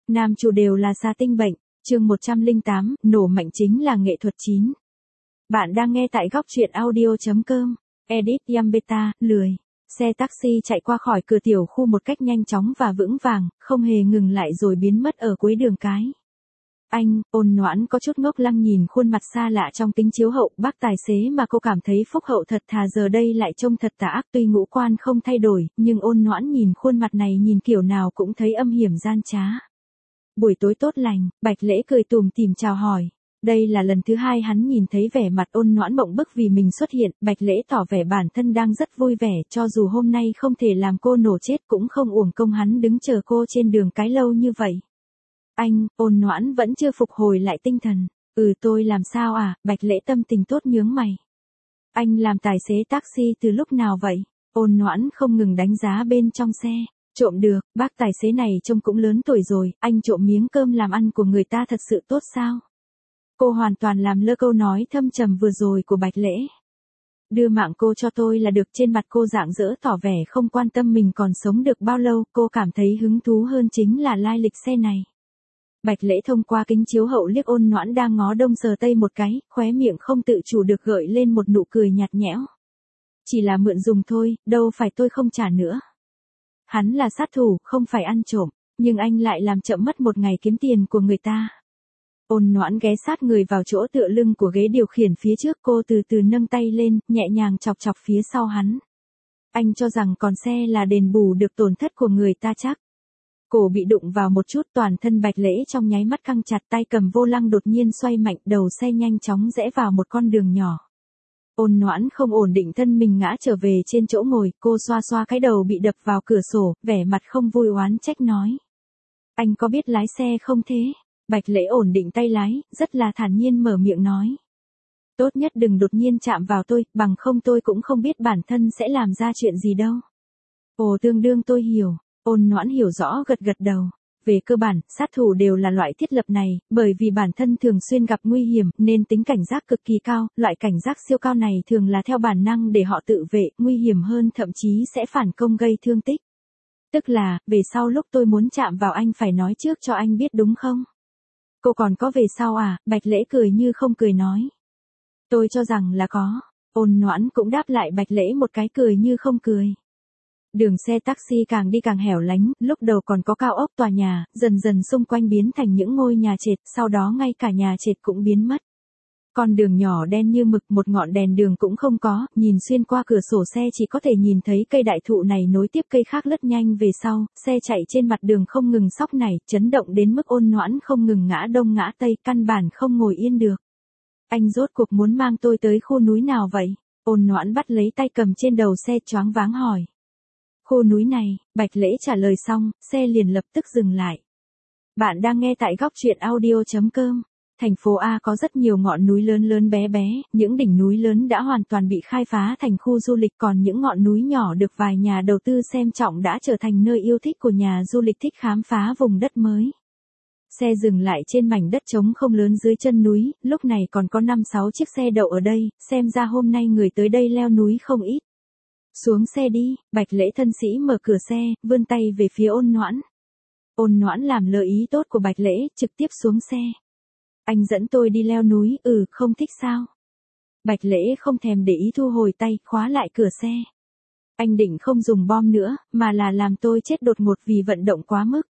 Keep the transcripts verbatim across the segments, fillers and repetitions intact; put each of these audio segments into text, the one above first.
Nam chủ đều là xà tinh bệnh, chương một trăm lẻ tám, nổ mạnh chính là nghệ thuật chín. Bạn đang nghe tại góc truyện audio.com, edit Yam Beta, lười. Xe taxi chạy qua khỏi cửa tiểu khu một cách nhanh chóng và vững vàng, không hề ngừng lại rồi biến mất ở cuối đường cái. Anh, Ôn Noãn có chút ngốc lăng nhìn khuôn mặt xa lạ trong kính chiếu hậu, bác tài xế mà cô cảm thấy phúc hậu thật thà giờ đây lại trông thật tà ác, tuy ngũ quan không thay đổi, nhưng Ôn Noãn nhìn khuôn mặt này nhìn kiểu nào cũng thấy âm hiểm gian trá. Buổi tối tốt lành, Bạch Lễ cười tủm tỉm chào hỏi. Đây là lần thứ hai hắn nhìn thấy vẻ mặt Ôn Noãn mộng bức vì mình xuất hiện, Bạch Lễ tỏ vẻ bản thân đang rất vui vẻ, cho dù hôm nay không thể làm cô nổ chết cũng không uổng công hắn đứng chờ cô trên đường cái lâu như vậy. Anh, Ôn Noãn vẫn chưa phục hồi lại tinh thần. Ừ tôi làm sao à, Bạch Lễ tâm tình tốt nhướng mày. Anh làm tài xế taxi từ lúc nào vậy? Ôn Noãn không ngừng đánh giá bên trong xe. Trộm được, bác tài xế này trông cũng lớn tuổi rồi, anh trộm miếng cơm làm ăn của người ta thật sự tốt sao? Cô hoàn toàn làm lơ câu nói thâm trầm vừa rồi của Bạch Lễ. Đưa mạng cô cho tôi là được, trên mặt cô rạng rỡ tỏ vẻ không quan tâm mình còn sống được bao lâu, cô cảm thấy hứng thú hơn chính là lai lịch xe này. Bạch Lễ thông qua kính chiếu hậu liếc Ôn Noãn đang ngó đông sờ tây một cái, khóe miệng không tự chủ được gợi lên một nụ cười nhạt nhẽo. Chỉ là mượn dùng thôi, đâu phải tôi không trả nữa. Hắn là sát thủ, không phải ăn trộm, nhưng anh lại làm chậm mất một ngày kiếm tiền của người ta. Ôn Noãn ghé sát người vào chỗ tựa lưng của ghế điều khiển phía trước, cô từ từ nâng tay lên, nhẹ nhàng chọc chọc phía sau hắn. Anh cho rằng còn xe là đền bù được tổn thất của người ta chắc. Cổ bị đụng vào một chút, toàn thân Bạch Lễ trong nháy mắt căng chặt, tay cầm vô lăng đột nhiên xoay mạnh, đầu xe nhanh chóng rẽ vào một con đường nhỏ. Ôn Noãn không ổn định thân mình ngã trở về trên chỗ ngồi, cô xoa xoa cái đầu bị đập vào cửa sổ, vẻ mặt không vui oán trách nói. Anh có biết lái xe không thế? Bạch Lễ ổn định tay lái, rất là thản nhiên mở miệng nói. Tốt nhất đừng đột nhiên chạm vào tôi, bằng không tôi cũng không biết bản thân sẽ làm ra chuyện gì đâu. Ồ tương đương tôi hiểu. Ôn Noãn hiểu rõ gật gật đầu. Về cơ bản, sát thủ đều là loại thiết lập này, bởi vì bản thân thường xuyên gặp nguy hiểm, nên tính cảnh giác cực kỳ cao, loại cảnh giác siêu cao này thường là theo bản năng để họ tự vệ, nguy hiểm hơn thậm chí sẽ phản công gây thương tích. Tức là, về sau lúc tôi muốn chạm vào anh phải nói trước cho anh biết đúng không? Cô còn có về sau à? Bạch Lễ cười như không cười nói. Tôi cho rằng là có. Ôn Noãn cũng đáp lại Bạch Lễ một cái cười như không cười. Đường xe taxi càng đi càng hẻo lánh, lúc đầu còn có cao ốc tòa nhà, dần dần xung quanh biến thành những ngôi nhà trệt, sau đó ngay cả nhà trệt cũng biến mất. Con đường nhỏ đen như mực, một ngọn đèn đường cũng không có, nhìn xuyên qua cửa sổ xe chỉ có thể nhìn thấy cây đại thụ này nối tiếp cây khác lướt nhanh về sau, xe chạy trên mặt đường không ngừng sóc nảy, chấn động đến mức Ôn Noãn không ngừng ngã đông ngã tây, căn bản không ngồi yên được. Anh rốt cuộc muốn mang tôi tới khu núi nào vậy? Ôn Noãn bắt lấy tay cầm trên đầu xe choáng váng hỏi. Khu núi này, Bạch Lễ trả lời xong, xe liền lập tức dừng lại. Bạn đang nghe tại góc truyện audio.com. Thành phố A có rất nhiều ngọn núi lớn lớn bé bé, những đỉnh núi lớn đã hoàn toàn bị khai phá thành khu du lịch, còn những ngọn núi nhỏ được vài nhà đầu tư xem trọng đã trở thành nơi yêu thích của nhà du lịch thích khám phá vùng đất mới. Xe dừng lại trên mảnh đất trống không lớn dưới chân núi, lúc này còn có năm sáu chiếc xe đậu ở đây, xem ra hôm nay người tới đây leo núi không ít. Xuống xe đi, Bạch Lễ thân sĩ mở cửa xe, vươn tay về phía Ôn Noãn. Ôn Noãn làm lơ ý tốt của Bạch Lễ, trực tiếp xuống xe. Anh dẫn tôi đi leo núi, ừ, không thích sao? Bạch Lễ không thèm để ý thu hồi tay, khóa lại cửa xe. Anh định không dùng bom nữa, mà là làm tôi chết đột ngột vì vận động quá mức.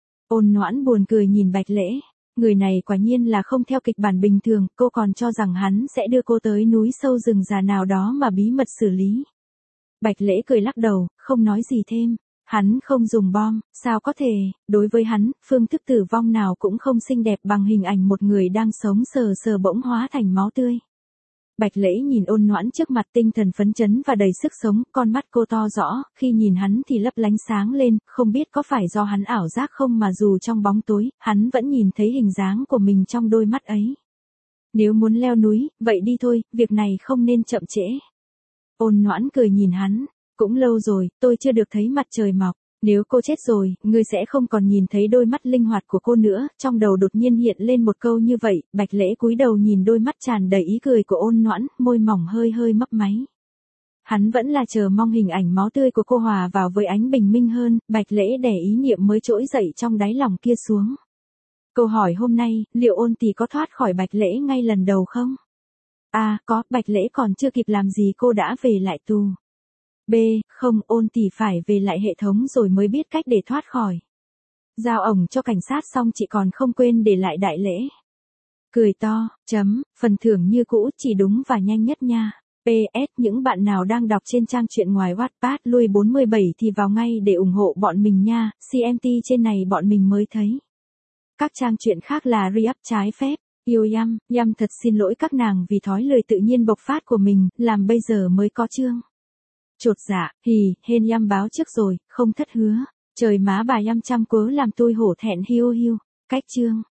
Ôn Noãn buồn cười nhìn Bạch Lễ. Người này quả nhiên là không theo kịch bản bình thường, cô còn cho rằng hắn sẽ đưa cô tới núi sâu rừng già nào đó mà bí mật xử lý. Bạch Lễ cười lắc đầu, không nói gì thêm. Hắn không dùng bom, sao có thể, đối với hắn, phương thức tử vong nào cũng không xinh đẹp bằng hình ảnh một người đang sống sờ sờ bỗng hóa thành máu tươi. Bạch Lễ nhìn Ôn Noãn trước mặt tinh thần phấn chấn và đầy sức sống, con mắt cô to rõ, khi nhìn hắn thì lấp lánh sáng lên, không biết có phải do hắn ảo giác không mà dù trong bóng tối, hắn vẫn nhìn thấy hình dáng của mình trong đôi mắt ấy. Nếu muốn leo núi, vậy đi thôi, việc này không nên chậm trễ. Ôn Noãn cười nhìn hắn, cũng lâu rồi, tôi chưa được thấy mặt trời mọc, nếu cô chết rồi, ngươi sẽ không còn nhìn thấy đôi mắt linh hoạt của cô nữa, trong đầu đột nhiên hiện lên một câu như vậy, Bạch Lễ cúi đầu nhìn đôi mắt tràn đầy ý cười của Ôn Noãn, môi mỏng hơi hơi mấp máy. Hắn vẫn là chờ mong hình ảnh máu tươi của cô hòa vào với ánh bình minh hơn, Bạch Lễ đè ý niệm mới trỗi dậy trong đáy lòng kia xuống. Câu hỏi hôm nay, liệu ôn tỷ có thoát khỏi Bạch Lễ ngay lần đầu không? A. Có, Bạch Lễ còn chưa kịp làm gì cô đã về lại tù. B. Không, ôn tỷ phải về lại hệ thống rồi mới biết cách để thoát khỏi. Giao ổng cho cảnh sát xong chị còn không quên để lại đại lễ. Cười to, chấm, phần thưởng như cũ, chỉ đúng và nhanh nhất nha. pê ét Những bạn nào đang đọc trên trang truyện ngoài Wattpad lui bốn mươi bảy thì vào ngay để ủng hộ bọn mình nha, xê em tê trên này bọn mình mới thấy. Các trang truyện khác là re-up trái phép. Yêu Yam, Yam thật xin lỗi các nàng vì thói lời tự nhiên bộc phát của mình, làm bây giờ mới có chương. Chột dạ, hì, hên Yam báo trước rồi, không thất hứa. Trời má bà Yam chăm quớ làm tôi hổ thẹn hiu hiu. Cách chương.